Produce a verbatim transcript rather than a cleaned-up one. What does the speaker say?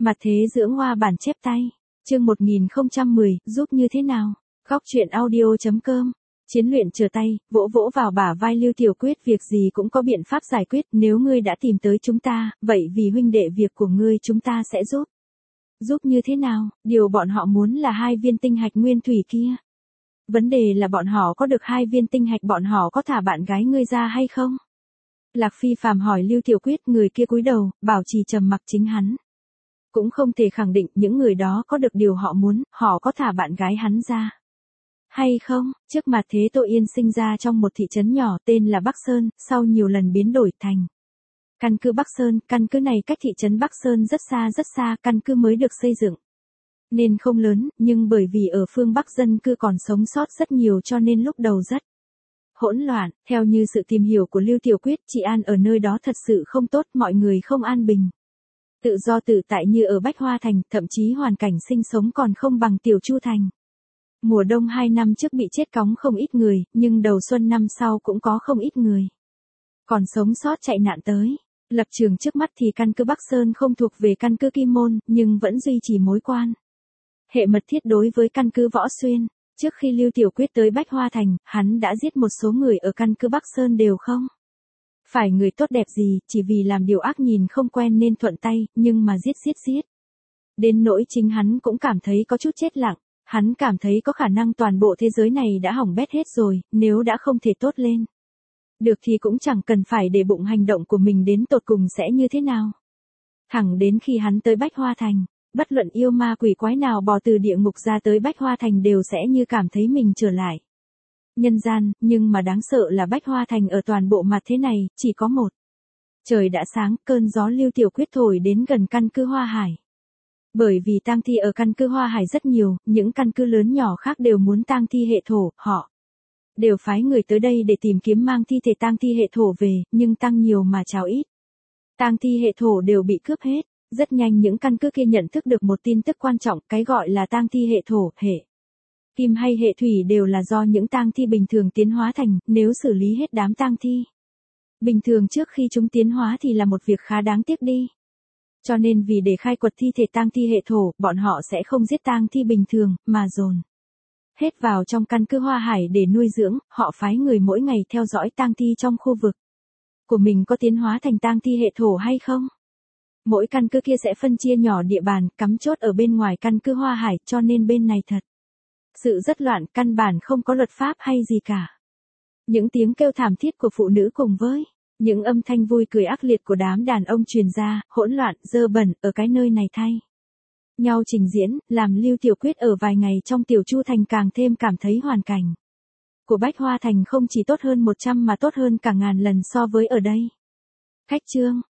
Mặt thế dưỡng hoa bản chép tay. Chương một nghìn không trăm mười, giúp như thế nào? Góc truyện audio.com. Chiến luyện trở tay, vỗ vỗ vào bả vai Lưu Tiểu Quyết, việc gì cũng có biện pháp giải quyết, nếu ngươi đã tìm tới chúng ta, vậy vì huynh đệ việc của ngươi chúng ta sẽ giúp. Giúp như thế nào? Điều bọn họ muốn là hai viên tinh hạch nguyên thủy kia. Vấn đề là bọn họ có được hai viên tinh hạch, bọn họ có thả bạn gái ngươi ra hay không? Lạc Phi phàm hỏi Lưu Tiểu Quyết, người kia cúi đầu, bảo trì trầm mặc, chính hắn cũng không thể khẳng định những người đó có được điều họ muốn, họ có thả bạn gái hắn ra hay không. Trước mặt thế Tô Yên sinh ra trong một thị trấn nhỏ tên là Bắc Sơn, sau nhiều lần biến đổi thành căn cứ Bắc Sơn. Căn cứ này cách thị trấn Bắc Sơn rất xa rất xa, căn cứ mới được xây dựng nên không lớn, nhưng bởi vì ở phương Bắc dân cư còn sống sót rất nhiều cho nên lúc đầu rất hỗn loạn. Theo như sự tìm hiểu của Lưu Tiểu Quyết, trị an ở nơi đó thật sự không tốt, mọi người không an bình, tự do tự tại như ở Bách Hoa Thành, thậm chí hoàn cảnh sinh sống còn không bằng Tiểu Chu Thành. Mùa đông hai năm trước bị chết cóng không ít người, nhưng đầu xuân năm sau cũng có không ít người còn sống sót chạy nạn tới. Lập trường trước mắt thì căn cứ Bắc Sơn không thuộc về căn cứ Kim Môn, nhưng vẫn duy trì mối quan hệ mật thiết đối với căn cứ Võ Xuyên. Trước khi Lưu Tiểu Quyết tới Bách Hoa Thành, hắn đã giết một số người ở căn cứ Bắc Sơn, đều không phải người tốt đẹp gì, chỉ vì làm điều ác nhìn không quen nên thuận tay, nhưng mà giết giết giết đến nỗi chính hắn cũng cảm thấy có chút chết lặng. Hắn cảm thấy có khả năng toàn bộ thế giới này đã hỏng bét hết rồi, nếu đã không thể tốt lên được thì cũng chẳng cần phải để bụng hành động của mình đến tột cùng sẽ như thế nào. Thẳng đến khi hắn tới Bách Hoa Thành, bất luận yêu ma quỷ quái nào bò từ địa ngục ra tới Bách Hoa Thành đều sẽ như cảm thấy mình trở lại nhân gian, nhưng mà đáng sợ là Bách Hoa Thành ở toàn bộ mặt thế này, chỉ có một. Trời đã sáng, cơn gió Lưu Tiểu Quyết thổi đến gần căn cứ Hoa Hải. Bởi vì tang thi ở căn cứ Hoa Hải rất nhiều, những căn cứ lớn nhỏ khác đều muốn tang thi hệ thổ, họ đều phái người tới đây để tìm kiếm mang thi thể tang thi hệ thổ về, nhưng tăng nhiều mà cháo ít. Tang thi hệ thổ đều bị cướp hết. Rất nhanh những căn cứ kia nhận thức được một tin tức quan trọng, cái gọi là tang thi hệ thổ, hệ kim hay hệ thủy đều là do những tang thi bình thường tiến hóa thành, nếu xử lý hết đám tang thi bình thường trước khi chúng tiến hóa thì là một việc khá đáng tiếc đi. Cho nên vì để khai quật thi thể tang thi hệ thổ, bọn họ sẽ không giết tang thi bình thường, mà dồn hết vào trong căn cứ Hoa Hải để nuôi dưỡng. Họ phái người mỗi ngày theo dõi tang thi trong khu vực của mình có tiến hóa thành tang thi hệ thổ hay không. Mỗi căn cứ kia sẽ phân chia nhỏ địa bàn, cắm chốt ở bên ngoài căn cứ Hoa Hải, cho nên bên này thật sự rất loạn, căn bản không có luật pháp hay gì cả. Những tiếng kêu thảm thiết của phụ nữ cùng với những âm thanh vui cười ác liệt của đám đàn ông truyền ra, hỗn loạn, dơ bẩn, ở cái nơi này thay nhau trình diễn, làm Lưu Tiểu Quyết ở vài ngày trong Tiểu Chu Thành càng thêm cảm thấy hoàn cảnh của Bách Hoa Thành không chỉ tốt hơn một trăm mà tốt hơn cả ngàn lần so với ở đây. Khách chương.